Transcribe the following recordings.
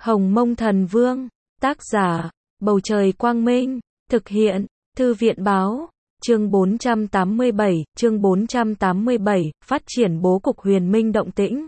Hồng Mông Thần Vương, tác giả, Bầu Trời Quang Minh, thực hiện, Thư viện Báo, chương 487, phát triển bố cục huyền minh động tĩnh.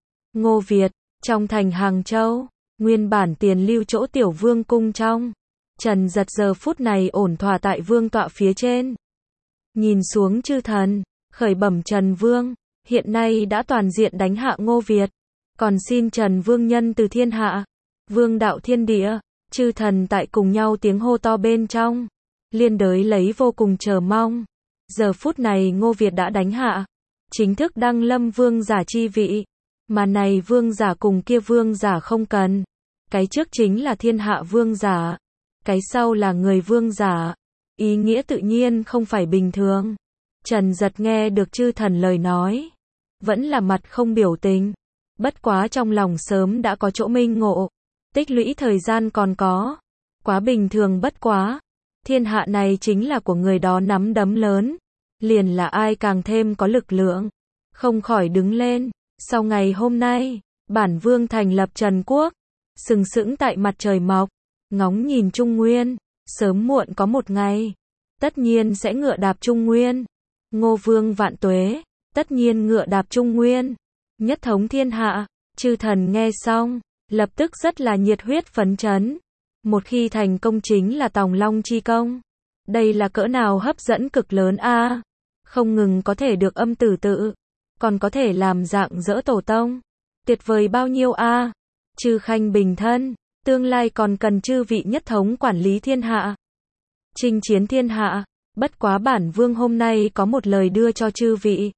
Ngô Việt, trong thành Hàng Châu, nguyên bản tiền lưu chỗ tiểu vương cung trong. Trần Giật giờ phút này ổn thỏa tại vương tọa phía trên. Nhìn xuống chư thần, khởi bẩm Trần Vương, hiện nay đã toàn diện đánh hạ Ngô Việt. Còn xin Trần Vương nhân từ thiên hạ, vương đạo thiên địa, chư thần tại cùng nhau tiếng hô to bên trong. Liên đới lấy vô cùng chờ mong. Giờ phút này Ngô Việt đã đánh hạ, chính thức đăng lâm vương giả chi vị. Mà này vương giả cùng kia vương giả không cần. Cái trước chính là thiên hạ vương giả, cái sau là người vương giả. Ý nghĩa tự nhiên không phải bình thường. Trần Giật nghe được chư thần lời nói, vẫn là mặt không biểu tình. Bất quá trong lòng sớm đã có chỗ minh ngộ. Tích lũy thời gian còn có. Quá bình thường bất quá. Thiên hạ này chính là của người đó nắm đấm lớn. Liền là ai càng thêm có lực lượng. Không khỏi đứng lên. Sau ngày hôm nay, bản vương thành lập Trần Quốc. Sừng sững tại mặt trời mọc. Ngóng nhìn Trung Nguyên. Sớm muộn có một ngày. Tất nhiên sẽ ngựa đạp Trung Nguyên. Ngô Vương vạn tuế. Tất nhiên ngựa đạp Trung Nguyên. Nhất thống thiên hạ. Chư thần nghe xong, lập tức rất là nhiệt huyết phấn chấn. Một khi thành công chính là Tòng Long chi công. Đây là cỡ nào hấp dẫn cực lớn a. Không ngừng có thể được âm tử tự, còn có thể làm dạng dỡ tổ tông. Tuyệt vời bao nhiêu a. Chư khanh bình thân, tương lai còn cần chư vị nhất thống quản lý thiên hạ. Chinh chiến thiên hạ, bất quá bản vương hôm nay có một lời đưa cho chư vị.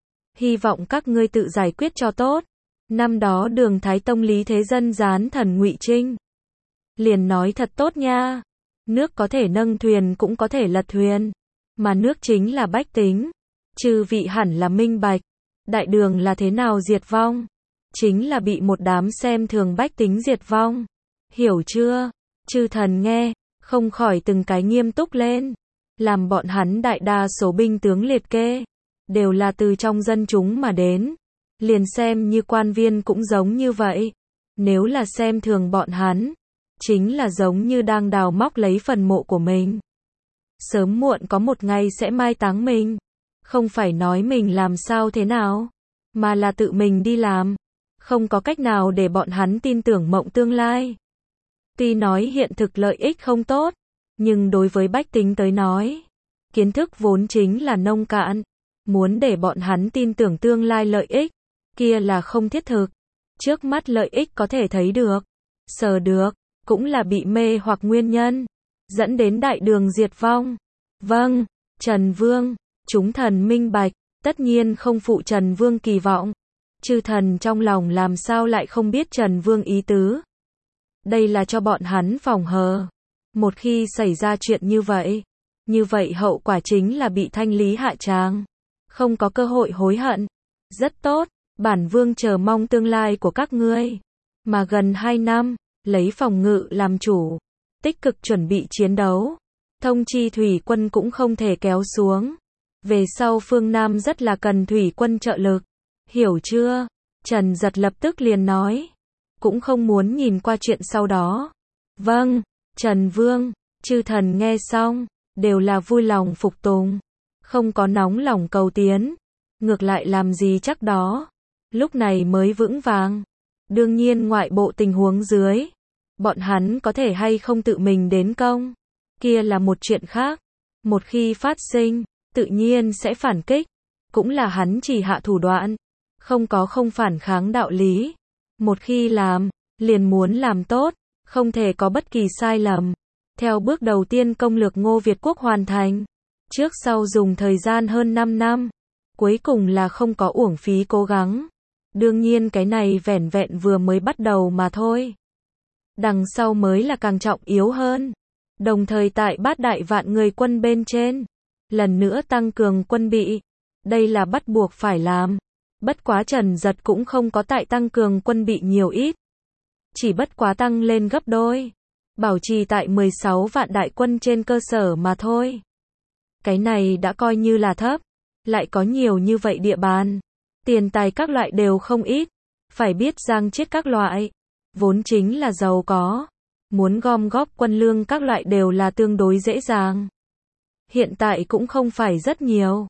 Hy vọng các ngươi tự giải quyết cho tốt. Năm đó Đường Thái Tông Lý Thế Dân gián thần Ngụy Trinh. Liền nói thật tốt nha. Nước có thể nâng thuyền cũng có thể lật thuyền. Mà nước chính là bách tính. Chư vị hẳn là minh bạch. Đại đường là thế nào diệt vong? Chính là bị một đám xem thường bách tính diệt vong. Hiểu chưa? Chư thần nghe, không khỏi từng cái nghiêm túc lên. Làm bọn hắn đại đa số binh tướng liệt kê. Đều là từ trong dân chúng mà đến. Liền xem như quan viên cũng giống như vậy. Nếu là xem thường bọn hắn, chính là giống như đang đào móc lấy phần mộ của mình. Sớm muộn có một ngày sẽ mai táng mình. Không phải nói mình làm sao thế nào, mà là tự mình đi làm. Không có cách nào để bọn hắn tin tưởng mộng tương lai. Tuy nói hiện thực lợi ích không tốt, nhưng đối với bách tính tới nói, kiến thức vốn chính là nông cạn. Muốn để bọn hắn tin tưởng tương lai lợi ích, kia là không thiết thực. Trước mắt lợi ích có thể thấy được, sờ được, cũng là bị mê hoặc nguyên nhân, dẫn đến đại đường diệt vong. Vâng, Trần Vương, chúng thần minh bạch, tất nhiên không phụ Trần Vương kỳ vọng. Chư thần trong lòng làm sao lại không biết Trần Vương ý tứ. Đây là cho bọn hắn phòng hờ. Một khi xảy ra chuyện như vậy hậu quả chính là bị thanh lý hạ tràng. Không có cơ hội hối hận. Rất tốt, bản vương chờ mong tương lai của các ngươi. Mà gần 2 năm, lấy phòng ngự làm chủ, tích cực chuẩn bị chiến đấu. Thông chi thủy quân cũng không thể kéo xuống. Về sau phương Nam rất là cần thủy quân trợ lực. Hiểu chưa? Trần Giật lập tức liền nói. Cũng không muốn nhìn qua chuyện sau đó. Vâng, Trần Vương, chư thần nghe xong, đều là vui lòng phục tùng. Không có nóng lòng cầu tiến. Ngược lại làm gì chắc đó. Lúc này mới vững vàng. Đương nhiên ngoại bộ tình huống dưới, bọn hắn có thể hay không tự mình đến công, kia là một chuyện khác. Một khi phát sinh, tự nhiên sẽ phản kích. Cũng là hắn chỉ hạ thủ đoạn. Không có không phản kháng đạo lý. Một khi làm, liền muốn làm tốt, không thể có bất kỳ sai lầm. Theo bước đầu tiên công lược Ngô Việt quốc hoàn thành. Trước sau dùng thời gian hơn 5 năm. Cuối cùng là không có uổng phí cố gắng. Đương nhiên cái này vẻn vẹn vừa mới bắt đầu mà thôi. Đằng sau mới là càng trọng yếu hơn. Đồng thời tại bát đại vạn người quân bên trên, lần nữa tăng cường quân bị. Đây là bắt buộc phải làm. Bất quá Trần Giật cũng không có tại tăng cường quân bị nhiều ít. Chỉ bất quá tăng lên gấp đôi. Bảo trì tại 16 vạn đại quân trên cơ sở mà thôi. Cái này đã coi như là thấp. Lại có nhiều như vậy địa bàn. Tiền tài các loại đều không ít. Phải biết giang chết các loại. vốn chính là giàu có. Muốn gom góp quân lương các loại đều là tương đối dễ dàng. Hiện tại cũng không phải rất nhiều.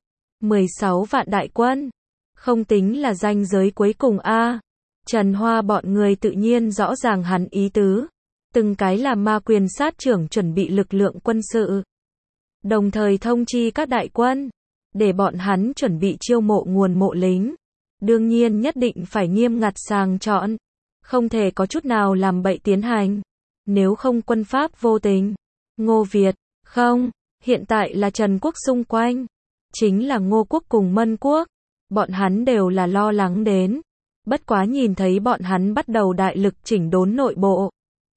16 vạn đại quân. Không tính là ranh giới cuối cùng a. Trần Hoa bọn người tự nhiên rõ ràng hắn ý tứ. Từng cái là ma quyền sát trưởng chuẩn bị lực lượng quân sự. Đồng thời thông chi các đại quân. Để bọn hắn chuẩn bị chiêu mộ nguồn mộ lính. Đương nhiên nhất định phải nghiêm ngặt sàng chọn. Không thể có chút nào làm bậy tiến hành. Nếu không quân pháp vô tình. Ngô Việt, không, hiện tại là Trần Quốc xung quanh. Chính là Ngô Quốc cùng Mân Quốc. Bọn hắn đều là lo lắng đến. Bất quá nhìn thấy bọn hắn bắt đầu đại lực chỉnh đốn nội bộ.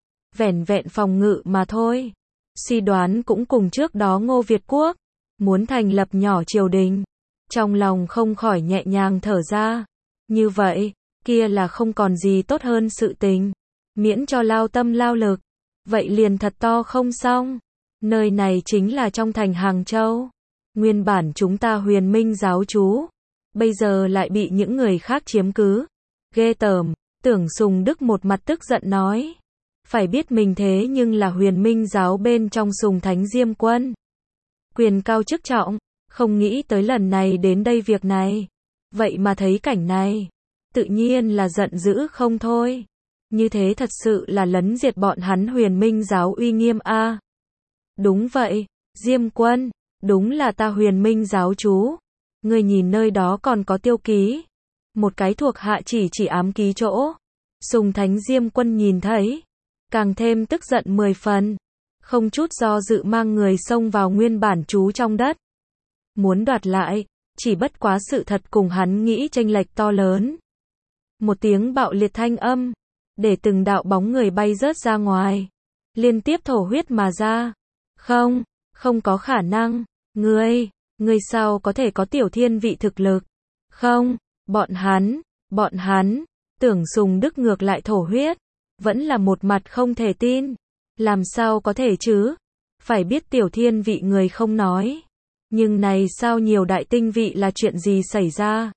Vẻn vẹn phòng ngự mà thôi. Suy đoán cũng cùng trước đó Ngô Việt Quốc. Muốn thành lập nhỏ triều đình. Trong lòng không khỏi nhẹ nhàng thở ra. Như vậy, kia là không còn gì tốt hơn sự tình. Miễn cho lao tâm lao lực. Vậy liền thật to không xong. Nơi này chính là trong thành Hàng Châu. Nguyên bản chúng ta Huyền Minh giáo trú. Bây giờ lại bị những người khác chiếm cứ. Ghê tởm. Tưởng Sùng Đức một mặt tức giận nói. Phải biết mình thế nhưng là Huyền Minh giáo bên trong Sùng Thánh Diêm Quân. Quyền cao chức trọng. Không nghĩ tới lần này đến đây việc này. Vậy mà thấy cảnh này. Tự nhiên là giận dữ không thôi. Như thế thật sự là lấn diệt bọn hắn Huyền Minh giáo uy nghiêm a. Đúng vậy, Diêm Quân, đúng là ta Huyền Minh giáo chú. Người nhìn nơi đó còn có tiêu ký. Một cái thuộc hạ chỉ ám ký chỗ. Sùng Thánh Diêm Quân nhìn thấy, càng thêm tức giận 10 phần. Không chút do dự mang người xông vào nguyên bản trú trong đất. Muốn đoạt lại, chỉ bất quá sự thật cùng hắn nghĩ chênh lệch to lớn. Một tiếng bạo liệt thanh âm, để từng đạo bóng người bay rớt ra ngoài. Liên tiếp thổ huyết mà ra. Không có khả năng. Ngươi sao có thể có tiểu thiên vị thực lực? Không, bọn hắn, Tưởng Sùng Đức ngược lại thổ huyết. Vẫn là một mặt không thể tin. Làm sao có thể chứ? Phải biết tiểu thiên vị người không nói. Nhưng này sao nhiều đại tinh vị là chuyện gì xảy ra?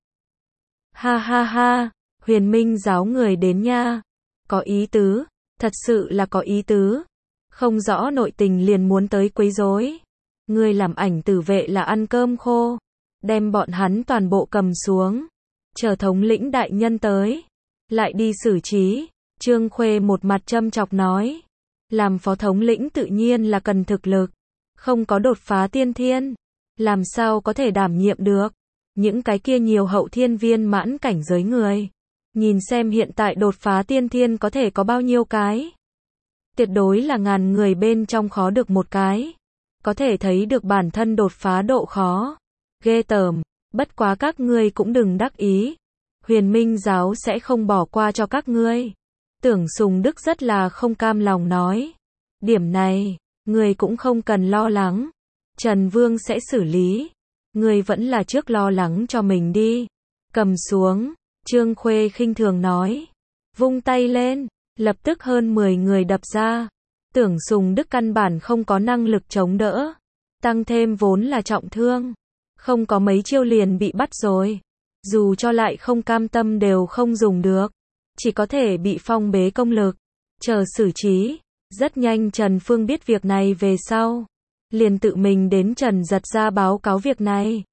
Ha ha ha, Huyền Minh giáo người đến nha. Có ý tứ, thật sự là có ý tứ. Không rõ nội tình liền muốn tới quấy rối. Ngươi làm ảnh tử vệ là ăn cơm khô. Đem bọn hắn toàn bộ cầm xuống. Chờ thống lĩnh đại nhân tới. Lại đi xử trí. Trương Khuê một mặt châm chọc nói. Làm phó thống lĩnh tự nhiên là cần thực lực. Không có đột phá tiên thiên. Làm sao có thể đảm nhiệm được. Những cái kia nhiều hậu thiên viên mãn cảnh giới người. Nhìn xem hiện tại đột phá tiên thiên có thể có bao nhiêu cái. Tuyệt đối là ngàn người bên trong khó được một cái. Có thể thấy được bản thân đột phá độ khó. Ghê tởm, bất quá các ngươi cũng đừng đắc ý. Huyền Minh giáo sẽ không bỏ qua cho các ngươi. Tưởng Sùng Đức rất là không cam lòng nói. Điểm này, ngươi cũng không cần lo lắng. Trần Vương sẽ xử lý. Ngươi vẫn là trước lo lắng cho mình đi. Cầm xuống. Trương Khuê khinh thường nói. Vung tay lên, lập tức hơn 10 người đập ra. Tưởng Sùng Đức căn bản không có năng lực chống đỡ. Tăng thêm vốn là trọng thương. Không có mấy chiêu liền bị bắt rồi. Dù cho lại không cam tâm đều không dùng được. Chỉ có thể bị phong bế công lực. Chờ xử trí. Rất nhanh Trần Phương biết việc này về sau. Liền tự mình đến Trần Giật ra báo cáo việc này.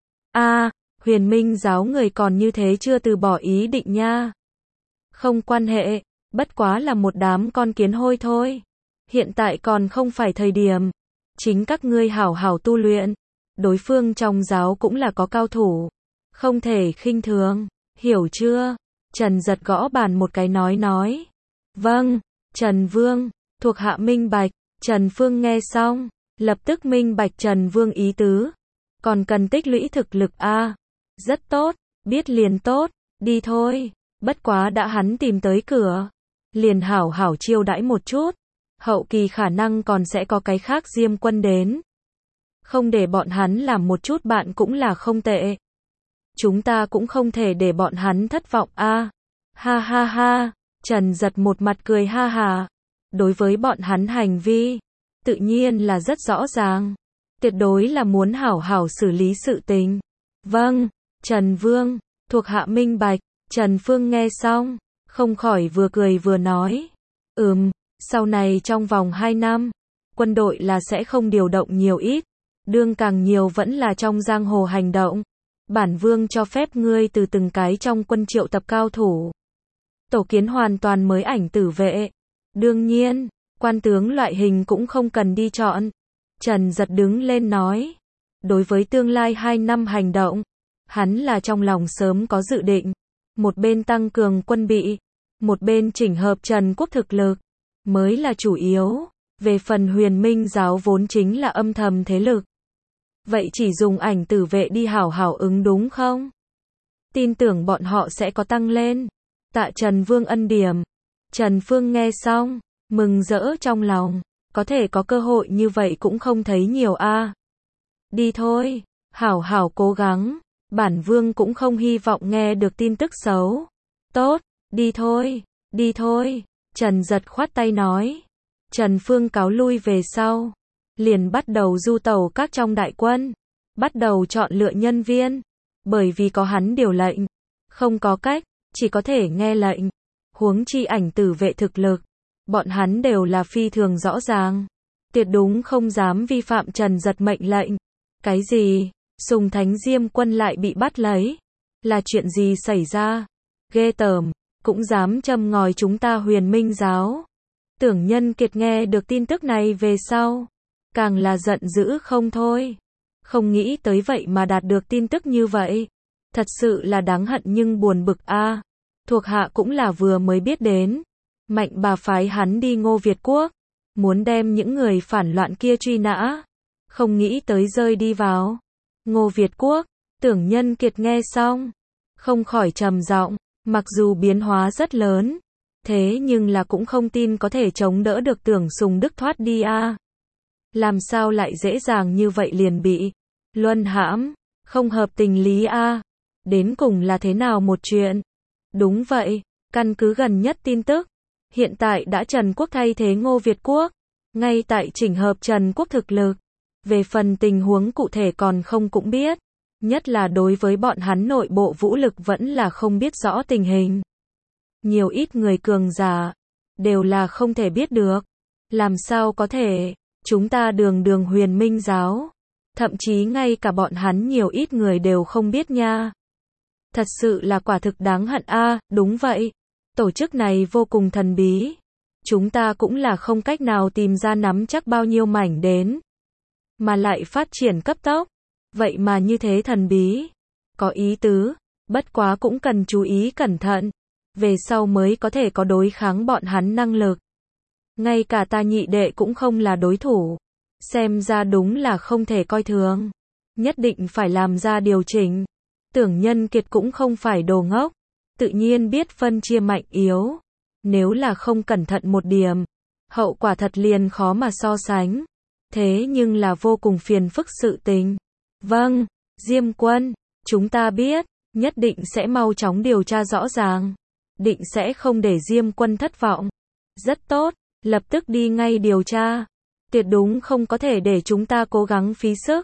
Huyền Minh giáo người còn như thế chưa từ bỏ ý định nha. Không quan hệ, bất quá là một đám con kiến hôi thôi. Hiện tại còn không phải thời điểm. Chính các ngươi hảo hảo tu luyện. Đối phương trong giáo cũng là có cao thủ. Không thể khinh thường, hiểu chưa? Trần Giật gõ bàn một cái nói. Vâng, Trần Vương, thuộc hạ minh bạch. Trần Phương nghe xong, lập tức minh bạch Trần Vương ý tứ. Còn cần tích lũy thực lực a. Rất tốt, biết liền tốt, đi thôi. Bất quá đã hắn tìm tới cửa. Liền hảo hảo chiêu đãi một chút. Hậu kỳ khả năng còn sẽ có cái khác Diêm Quân đến. Không để bọn hắn làm một chút bạn cũng là không tệ. Chúng ta cũng không thể để bọn hắn thất vọng a. Ha ha ha, Trần Giật một mặt cười ha hà. Đối với bọn hắn hành vi, tự nhiên là rất rõ ràng. Tuyệt đối là muốn hảo hảo xử lý sự tình. Vâng, Trần Vương, thuộc hạ minh bạch. Trần Phương nghe xong, không khỏi vừa cười vừa nói. Sau này trong vòng 2 năm, quân đội là sẽ không điều động nhiều ít, đương càng nhiều vẫn là trong giang hồ hành động. Bản vương cho phép ngươi từ từng cái trong quân triệu tập cao thủ. Tổ kiến hoàn toàn mới ảnh tử vệ. Đương nhiên, quan tướng loại hình cũng không cần đi chọn. Trần Giật đứng lên nói. Đối với tương lai 2 năm hành động, hắn là trong lòng sớm có dự định. Một bên tăng cường quân bị, một bên chỉnh hợp Trần Quốc thực lực, mới là chủ yếu. Về phần Huyền Minh giáo vốn chính là âm thầm thế lực. Vậy chỉ dùng ảnh tử vệ đi hảo hảo ứng đúng không? Tin tưởng bọn họ sẽ có tăng lên. Tạ Trần Vương ân điểm. Trần Phương nghe xong, mừng rỡ trong lòng. Có thể có cơ hội như vậy cũng không thấy nhiều a. Đi thôi, hảo hảo cố gắng. Bản vương cũng không hy vọng nghe được tin tức xấu. Tốt, đi thôi, đi thôi. Trần Giật khoát tay nói. Trần Phương cáo lui về sau. Liền bắt đầu du tẩu các trong đại quân. Bắt đầu chọn lựa nhân viên. Bởi vì có hắn điều lệnh. Không có cách, chỉ có thể nghe lệnh. Huống chi ảnh tử vệ thực lực. Bọn hắn đều là phi thường rõ ràng. Tuyệt đúng không dám vi phạm Trần Giật mệnh lệnh. Cái gì? Sùng Thánh Diêm quân lại bị bắt lấy. Là chuyện gì xảy ra? Ghê tởm, cũng dám châm ngòi chúng ta Huyền Minh giáo. Tưởng Nhân Kiệt nghe được tin tức này về sau. Càng là giận dữ không thôi. Không nghĩ tới vậy mà đạt được tin tức như vậy. Thật sự là đáng hận nhưng buồn bực a. Thuộc hạ cũng là vừa mới biết đến. Mạnh bà phái hắn đi Ngô Việt Quốc. Muốn đem những người phản loạn kia truy nã. Không nghĩ tới rơi đi vào Ngô Việt Quốc. Tưởng Nhân Kiệt nghe xong, không khỏi trầm giọng. Mặc dù biến hóa rất lớn, thế nhưng là cũng không tin có thể chống đỡ được Tưởng Sùng Đức thoát đi a. Làm sao lại dễ dàng như vậy liền bị luân hãm, không hợp tình lý a. Đến cùng là thế nào một chuyện? Đúng vậy, căn cứ gần nhất tin tức, hiện tại đã Trần Quốc thay thế Ngô Việt Quốc, ngay tại chỉnh hợp Trần Quốc thực lực. Về phần tình huống cụ thể còn không cũng biết, nhất là đối với bọn hắn nội bộ vũ lực vẫn là không biết rõ tình hình. Nhiều ít người cường giả, đều là không thể biết được. Làm sao có thể, chúng ta đường Huyền Minh giáo, thậm chí ngay cả bọn hắn nhiều ít người đều không biết nha. Thật sự là quả thực đáng hận a. Đúng vậy, tổ chức này vô cùng thần bí. Chúng ta cũng là không cách nào tìm ra nắm chắc bao nhiêu mảnh đến. Mà lại phát triển cấp tốc. Vậy mà như thế thần bí. Có ý tứ, bất quá cũng cần chú ý cẩn thận. Về sau mới có thể có đối kháng bọn hắn năng lực. Ngay cả ta nhị đệ cũng không là đối thủ. Xem ra đúng là không thể coi thường. Nhất định phải làm ra điều chỉnh. Tưởng Nhân Kiệt cũng không phải đồ ngốc. Tự nhiên biết phân chia mạnh yếu. Nếu là không cẩn thận một điểm, hậu quả thật liền khó mà so sánh. Thế nhưng là vô cùng phiền phức sự tình. Vâng, Diêm quân, chúng ta biết, nhất định sẽ mau chóng điều tra rõ ràng. Định sẽ không để Diêm quân thất vọng. Rất tốt, lập tức đi ngay điều tra. Tuyệt đúng không có thể để chúng ta cố gắng phí sức.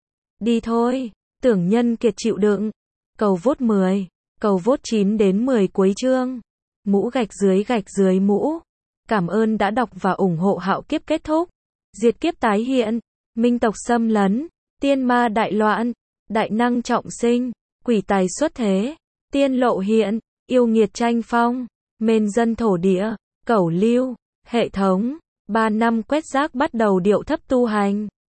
Đi thôi, Tưởng Nhân Kiệt chịu đựng. Cầu vote 10, cầu vote 9 đến 10 cuối chương. Mũ gạch dưới mũ. Cảm ơn đã đọc và ủng hộ Hạo Kiếp kết thúc. Diệt kiếp tái hiện, minh tộc xâm lấn, tiên ma đại loạn, đại năng trọng sinh, quỷ tài xuất thế, tiên lộ hiện, yêu nghiệt tranh phong, mên dân thổ địa, cẩu lưu, hệ thống, 3 năm quét rác bắt đầu điệu thấp tu hành.